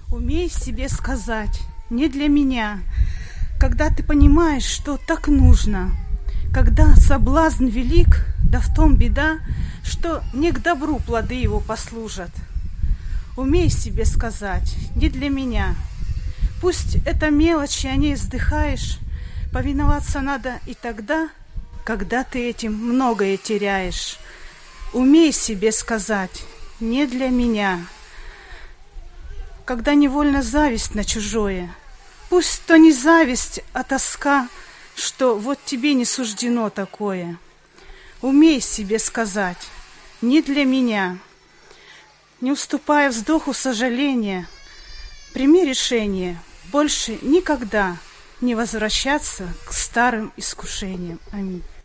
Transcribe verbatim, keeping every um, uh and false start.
Умей себе сказать, не для меня, когда ты понимаешь, что так нужно, когда соблазн велик, да в том беда, что не к добру плоды его послужат. Умей себе сказать, не для меня. Пусть это мелочи, о ней вздыхаешь, повиноваться надо и тогда, когда ты этим многое теряешь. Умей себе сказать, не для меня. Когда невольно зависть на чужое, пусть то не зависть, а тоска, что вот тебе не суждено такое. Умей себе сказать, не для меня. Не уступая вздоху сожаления, прими решение больше никогда не возвращаться к старым искушениям. Аминь.